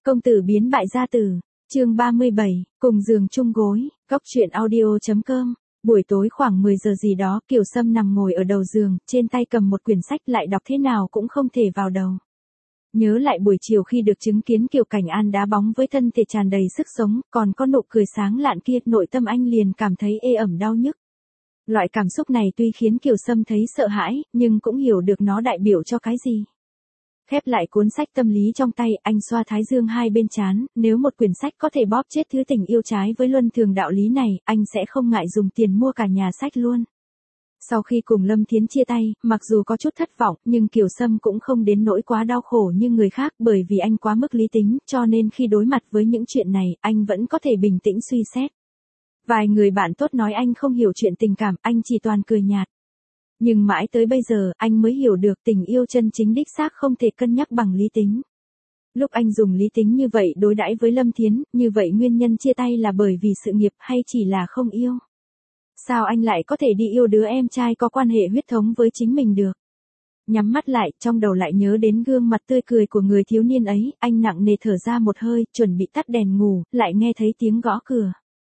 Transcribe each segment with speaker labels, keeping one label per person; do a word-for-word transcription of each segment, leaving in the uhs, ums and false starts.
Speaker 1: Công tử biến bại gia tử, chương ba mươi bảy, cùng giường chung gối, góc truyện audio.com. Buổi tối khoảng mười giờ gì đó, Kiều Sâm nằm ngồi ở đầu giường, trên tay cầm một quyển sách lại đọc thế nào cũng không thể vào đầu. Nhớ lại buổi chiều khi được chứng kiến Kiều Cảnh An đá bóng với thân thể tràn đầy sức sống, còn có nụ cười sáng lạn kia, nội tâm anh liền cảm thấy ê ẩm đau nhức. Loại cảm xúc này tuy khiến Kiều Sâm thấy sợ hãi, nhưng cũng hiểu được nó đại biểu cho cái gì. Khép lại cuốn sách tâm lý trong tay, anh xoa thái dương hai bên trán, nếu một quyển sách có thể bóp chết thứ tình yêu trái với luân thường đạo lý này, anh sẽ không ngại dùng tiền mua cả nhà sách luôn. Sau khi cùng Lâm Thiến chia tay, mặc dù có chút thất vọng, nhưng Kiều Sâm cũng không đến nỗi quá đau khổ như người khác, bởi vì anh quá mức lý tính, cho nên khi đối mặt với những chuyện này, anh vẫn có thể bình tĩnh suy xét. Vài người bạn tốt nói anh không hiểu chuyện tình cảm, anh chỉ toàn cười nhạt. Nhưng mãi tới bây giờ, anh mới hiểu được tình yêu chân chính đích xác không thể cân nhắc bằng lý tính. Lúc anh dùng lý tính như vậy đối đãi với Lâm Thiến, như vậy nguyên nhân chia tay là bởi vì sự nghiệp hay chỉ là không yêu? Sao anh lại có thể đi yêu đứa em trai có quan hệ huyết thống với chính mình được? Nhắm mắt lại, trong đầu lại nhớ đến gương mặt tươi cười của người thiếu niên ấy, anh nặng nề thở ra một hơi, chuẩn bị tắt đèn ngủ, lại nghe thấy tiếng gõ cửa.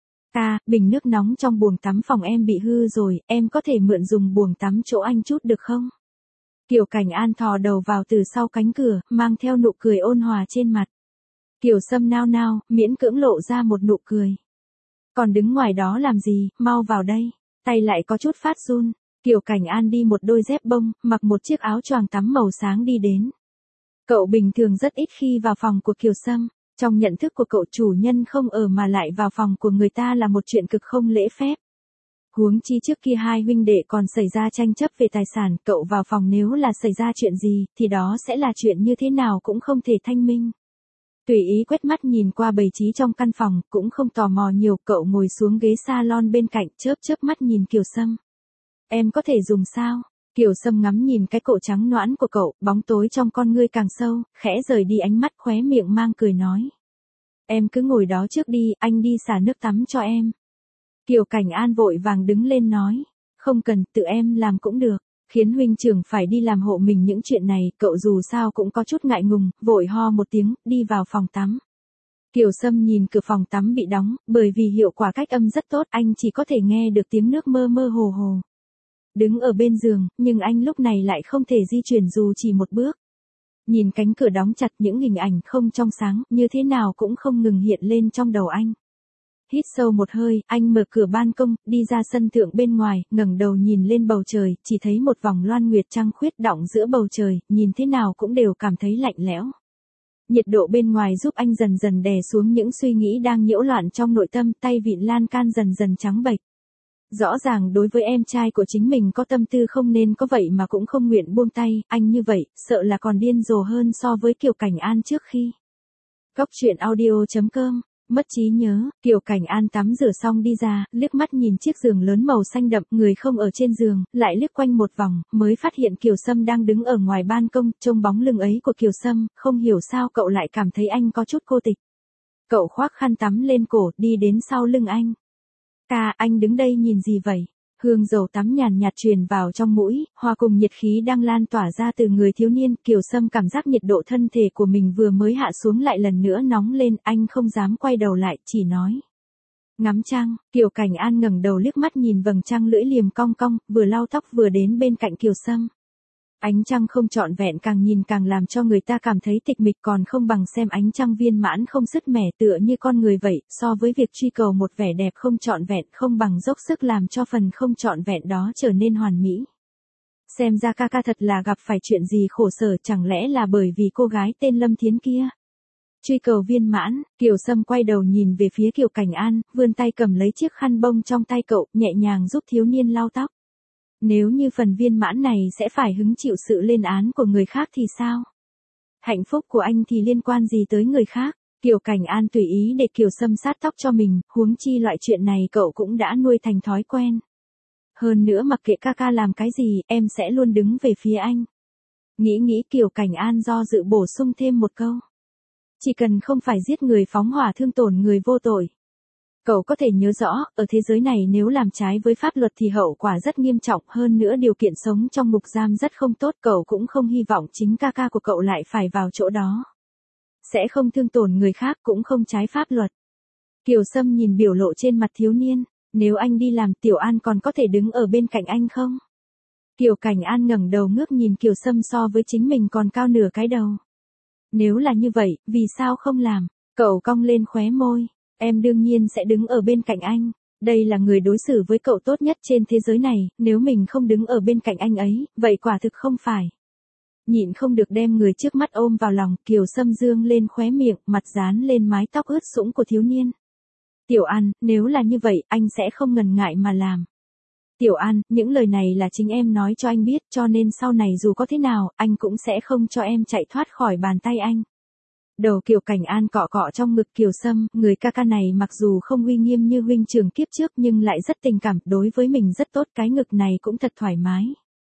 Speaker 1: Ca, bình nước nóng trong buồng tắm phòng em bị hư rồi, em có thể mượn dùng buồng tắm chỗ anh chút được không? Kiều Cảnh An thò đầu vào từ sau cánh cửa, mang theo nụ cười ôn hòa trên mặt. Kiều Sâm nao nao, miễn cưỡng lộ ra một nụ cười. Còn đứng ngoài đó làm gì, mau vào đây. Tay lại có chút phát run. Kiều Cảnh An đi một đôi dép bông, mặc một chiếc áo choàng tắm màu sáng đi đến. Cậu bình thường rất ít khi vào phòng của Kiều Sâm. Trong nhận thức của cậu, chủ nhân không ở mà lại vào phòng của người ta là một chuyện cực không lễ phép. Huống chi trước kia hai huynh đệ còn xảy ra tranh chấp về tài sản, cậu vào phòng nếu là xảy ra chuyện gì, thì đó sẽ là chuyện như thế nào cũng không thể thanh minh. Tùy ý quét mắt nhìn qua bày trí trong căn phòng, cũng không tò mò nhiều, cậu ngồi xuống ghế salon bên cạnh, chớp chớp mắt nhìn Kiều Sâm. Em có thể dùng sao? Kiều Sâm ngắm nhìn cái cổ trắng nõn của cậu, bóng tối trong con ngươi càng sâu, khẽ rời đi ánh mắt, khóe miệng mang cười nói. Em cứ ngồi đó trước đi, anh đi xả nước tắm cho em. Kiều Cảnh An vội vàng đứng lên nói. Không cần, tự em làm cũng được. Khiến huynh trưởng phải đi làm hộ mình những chuyện này, cậu dù sao cũng có chút ngại ngùng, vội ho một tiếng, đi vào phòng tắm. Kiều Sâm nhìn cửa phòng tắm bị đóng, bởi vì hiệu quả cách âm rất tốt, anh chỉ có thể nghe được tiếng nước mơ mơ hồ hồ. Đứng ở bên giường, nhưng anh lúc này lại không thể di chuyển dù chỉ một bước. Nhìn cánh cửa đóng chặt, những hình ảnh không trong sáng, như thế nào cũng không ngừng hiện lên trong đầu anh. Hít sâu một hơi, anh mở cửa ban công, đi ra sân thượng bên ngoài, ngẩng đầu nhìn lên bầu trời, chỉ thấy một vòng loan nguyệt trăng khuyết đọng giữa bầu trời, nhìn thế nào cũng đều cảm thấy lạnh lẽo. Nhiệt độ bên ngoài giúp anh dần dần đè xuống những suy nghĩ đang nhiễu loạn trong nội tâm, tay vịn lan can dần dần trắng bệch. Rõ ràng đối với em trai của chính mình có tâm tư không nên có vậy mà cũng không nguyện buông tay, anh như vậy, sợ là còn điên rồ hơn so với Kiều Cảnh An trước khi. Góc truyện audio.com. Mất trí nhớ, Kiều Cảnh An tắm rửa xong đi ra, liếc mắt nhìn chiếc giường lớn màu xanh đậm, người không ở trên giường, lại liếc quanh một vòng, mới phát hiện Kiều Sâm đang đứng ở ngoài ban công, trông bóng lưng ấy của Kiều Sâm, không hiểu sao cậu lại cảm thấy anh có chút cô tịch. Cậu khoác khăn tắm lên cổ, đi đến sau lưng anh. Ca, anh đứng đây nhìn gì vậy? Hương dầu tắm nhàn nhạt truyền vào trong mũi, hòa cùng nhiệt khí đang lan tỏa ra từ người thiếu niên, Kiều Sâm cảm giác nhiệt độ thân thể của mình vừa mới hạ xuống lại lần nữa nóng lên, anh không dám quay đầu lại, chỉ nói. Ngắm trăng, Kiều Cảnh An ngẩng đầu liếc mắt nhìn vầng trăng lưỡi liềm cong cong, vừa lau tóc vừa đến bên cạnh Kiều Sâm. Ánh trăng không trọn vẹn càng nhìn càng làm cho người ta cảm thấy tịch mịch, còn không bằng xem ánh trăng viên mãn không sứt mẻ, tựa như con người vậy, so với việc truy cầu một vẻ đẹp không trọn vẹn, không bằng dốc sức làm cho phần không trọn vẹn đó trở nên hoàn mỹ. Xem ra ca ca thật là gặp phải chuyện gì khổ sở, chẳng lẽ là bởi vì cô gái tên Lâm Thiến kia. Truy cầu viên mãn, Kiều Sâm quay đầu nhìn về phía Kiều Cảnh An, vươn tay cầm lấy chiếc khăn bông trong tay cậu, nhẹ nhàng giúp thiếu niên lau tóc. Nếu như phần viên mãn này sẽ phải hứng chịu sự lên án của người khác thì sao? Hạnh phúc của anh thì liên quan gì tới người khác? Kiều Cảnh An tùy ý để Kiều Sâm sát tóc cho mình, huống chi loại chuyện này cậu cũng đã nuôi thành thói quen. Hơn nữa mặc kệ ca ca làm cái gì, em sẽ luôn đứng về phía anh. Nghĩ nghĩ Kiều Cảnh An do dự bổ sung thêm một câu. Chỉ cần không phải giết người phóng hỏa thương tổn người vô tội. Cậu có thể nhớ rõ, ở thế giới này nếu làm trái với pháp luật thì hậu quả rất nghiêm trọng, hơn nữa điều kiện sống trong ngục giam rất không tốt, cậu cũng không hy vọng chính ca ca của cậu lại phải vào chỗ đó. sẽ không thương tổn người khác cũng không trái pháp luật. Kiều Sâm nhìn biểu lộ trên mặt thiếu niên, nếu anh đi làm Tiểu An còn có thể đứng ở bên cạnh anh không? Kiều Cảnh An ngẩng đầu ngước nhìn Kiều Sâm so với chính mình còn cao nửa cái đầu. Nếu là như vậy, vì sao không làm? Cậu cong lên khóe môi, em đương nhiên sẽ đứng ở bên cạnh anh. Đây là người đối xử với cậu tốt nhất trên thế giới này, nếu mình không đứng ở bên cạnh anh ấy, vậy quả thực không phải. Nhịn không được đem người trước mắt ôm vào lòng, Kiều Sâm dương lên khóe miệng, mặt dán lên mái tóc ướt sũng của thiếu niên. Tiểu An, nếu là như vậy, anh sẽ không ngần ngại mà làm. Tiểu An, những lời này là chính em nói cho anh biết, cho nên sau này dù có thế nào, anh cũng sẽ không cho em chạy thoát khỏi bàn tay anh. Đầu Kiều Cảnh An cọ cọ trong ngực Kiều Sâm, người ca ca này mặc dù không uy nghiêm như huynh trưởng kiếp trước nhưng lại rất tình cảm, đối với mình rất tốt, cái ngực này cũng thật thoải mái.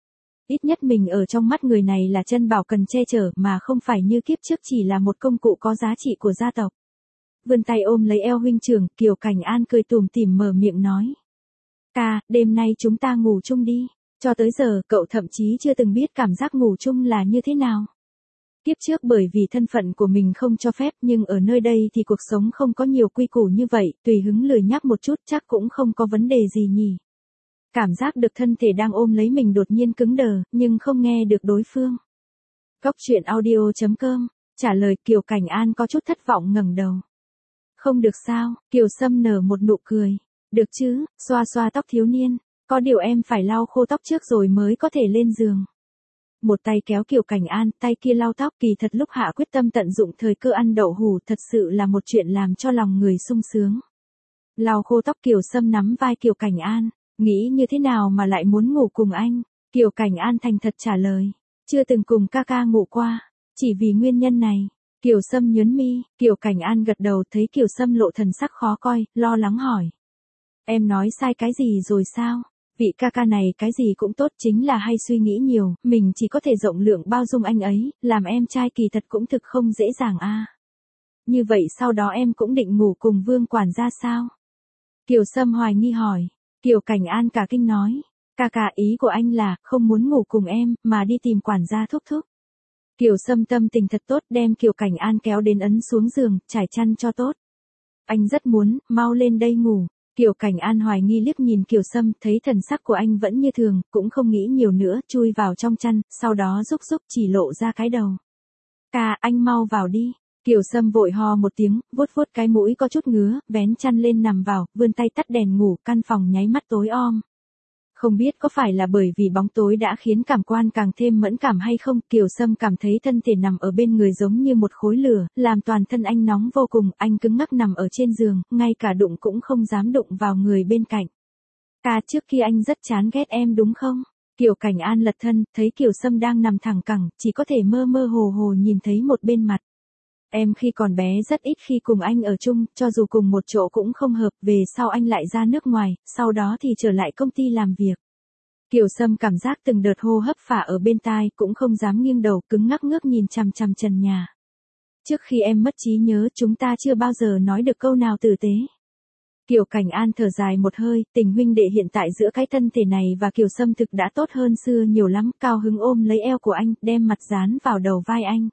Speaker 1: Ít nhất mình ở trong mắt người này là chân bảo cần che chở mà không phải như kiếp trước chỉ là một công cụ có giá trị của gia tộc. Vươn tay ôm lấy eo huynh trưởng, Kiều Cảnh An cười tủm tỉm mở miệng nói. Ca, đêm nay chúng ta ngủ chung đi. Cho tới giờ, cậu thậm chí chưa từng biết cảm giác ngủ chung là như thế nào. Kiếp trước bởi vì thân phận của mình không cho phép nhưng ở nơi đây thì cuộc sống không có nhiều quy củ như vậy, tùy hứng lười nhác một chút chắc cũng không có vấn đề gì nhỉ. Cảm giác được thân thể đang ôm lấy mình đột nhiên cứng đờ, nhưng không nghe được đối phương. Cóc truyện audio chấm com, trả lời Kiều Cảnh An có chút thất vọng ngẩng đầu. Không được sao, Kiều Sâm nở một nụ cười. Được chứ, xoa xoa tóc thiếu niên, có điều em phải lau khô tóc trước rồi mới có thể lên giường. Một tay kéo Kiều Cảnh An, tay kia lau tóc, kỳ thật lúc hạ quyết tâm tận dụng thời cơ ăn đậu hủ thật sự là một chuyện làm cho lòng người sung sướng. Lau khô tóc Kiều Sâm nắm vai Kiều Cảnh An, nghĩ như thế nào mà lại muốn ngủ cùng anh? Kiều Cảnh An thành thật trả lời, chưa từng cùng ca ca ngủ qua, chỉ vì nguyên nhân này. Kiều Sâm nhớn mi, Kiều Cảnh An gật đầu thấy Kiều Sâm lộ thần sắc khó coi, lo lắng hỏi. Em nói sai cái gì rồi sao? Vị ca ca này cái gì cũng tốt chính là hay suy nghĩ nhiều, mình chỉ có thể rộng lượng bao dung anh ấy, làm em trai kỳ thật cũng thực không dễ dàng a. À. Như vậy sau đó em cũng định ngủ cùng Vương quản gia sao? Kiều Sâm hoài nghi hỏi, Kiều Cảnh An cả kinh nói, ca ca ý của anh là không muốn ngủ cùng em, mà đi tìm quản gia thúc thúc. Kiều Sâm tâm tình thật tốt đem Kiều Cảnh An kéo đến ấn xuống giường, trải chăn cho tốt. Anh rất muốn, mau lên đây ngủ. Kiều Cảnh An hoài nghi liếc nhìn Kiều Sâm, thấy thần sắc của anh vẫn như thường, cũng không nghĩ nhiều nữa, chui vào trong chăn, sau đó rúc rúc chỉ lộ ra cái đầu. Ca, anh mau vào đi. Kiều Sâm vội ho một tiếng, vuốt vuốt cái mũi có chút ngứa, vén chăn lên nằm vào, vươn tay tắt đèn ngủ, căn phòng nháy mắt tối om. Không biết có phải là bởi vì bóng tối đã khiến cảm quan càng thêm mẫn cảm hay không, Kiều Sâm cảm thấy thân thể nằm ở bên người giống như một khối lửa, làm toàn thân anh nóng vô cùng, anh cứng ngắc nằm ở trên giường, ngay cả đụng cũng không dám đụng vào người bên cạnh. Ca, trước kia anh rất chán ghét em đúng không? Kiều Cảnh An lật thân, thấy Kiều Sâm đang nằm thẳng cẳng, chỉ có thể mơ mơ hồ hồ nhìn thấy một bên mặt. Em khi còn bé rất ít khi cùng anh ở chung, cho dù cùng một chỗ cũng không hợp, về sau anh lại ra nước ngoài, sau đó thì trở lại công ty làm việc. Kiều Sâm cảm giác từng đợt hô hấp phả ở bên tai, cũng không dám nghiêng đầu, cứng ngắc ngước nhìn chằm chằm trần nhà. Trước khi em mất trí nhớ chúng ta chưa bao giờ nói được câu nào tử tế. Kiều Cảnh An thở dài một hơi, tình huynh đệ hiện tại giữa cái thân thể này và Kiều Sâm thực đã tốt hơn xưa nhiều lắm, cao hứng ôm lấy eo của anh, đem mặt dán vào đầu vai anh.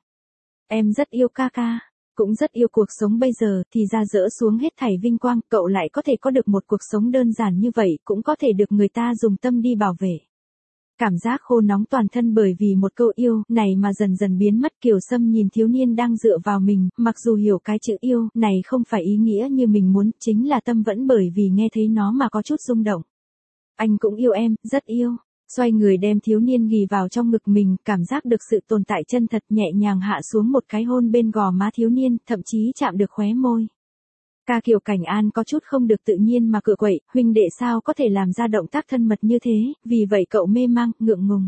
Speaker 1: Em rất yêu ca ca, cũng rất yêu cuộc sống bây giờ, thì ra dỡ xuống hết thảy vinh quang, cậu lại có thể có được một cuộc sống đơn giản như vậy, cũng có thể được người ta dùng tâm đi bảo vệ. Cảm giác khô nóng toàn thân bởi vì một câu yêu này mà dần dần biến mất. Kiều Sâm nhìn thiếu niên đang dựa vào mình, mặc dù hiểu cái chữ yêu này không phải ý nghĩa như mình muốn, chính là tâm vẫn bởi vì nghe thấy nó mà có chút rung động. Anh cũng yêu em, rất yêu. Xoay người đem thiếu niên ghì vào trong ngực mình, cảm giác được sự tồn tại chân thật, nhẹ nhàng hạ xuống một cái hôn bên gò má thiếu niên, thậm chí chạm được khóe môi. Ca Kiều Cảnh An có chút không được tự nhiên mà cựa quậy, huynh đệ sao có thể làm ra động tác thân mật như thế, vì vậy cậu mê mang, ngượng ngùng.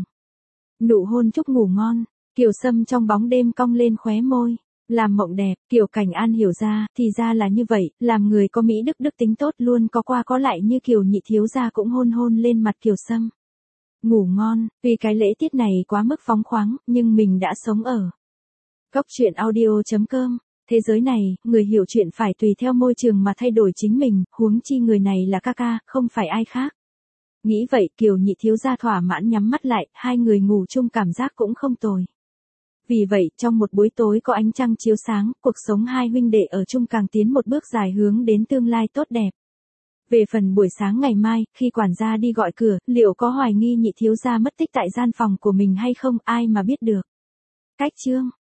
Speaker 1: Nụ hôn chúc ngủ ngon, Kiều Sâm trong bóng đêm cong lên khóe môi. Làm mộng đẹp, Kiều Cảnh An hiểu ra, thì ra là như vậy, làm người có mỹ đức đức tính tốt luôn có qua có lại như Kiều nhị thiếu gia cũng hôn hôn lên mặt Kiều Sâm. Ngủ ngon, vì cái lễ tiết này quá mức phóng khoáng, nhưng mình đã sống ở. Cóc truyện audio chấm com, thế giới này, người hiểu chuyện phải tùy theo môi trường mà thay đổi chính mình, huống chi người này là ca ca, không phải ai khác. Nghĩ vậy Kiều nhị thiếu gia thỏa mãn nhắm mắt lại, hai người ngủ chung cảm giác cũng không tồi. Vì vậy, trong một buổi tối có ánh trăng chiếu sáng, cuộc sống hai huynh đệ ở chung càng tiến một bước dài hướng đến tương lai tốt đẹp. Về phần buổi sáng ngày mai, khi quản gia đi gọi cửa, liệu có hoài nghi nhị thiếu gia mất tích tại gian phòng của mình hay không, ai mà biết được. Cách chương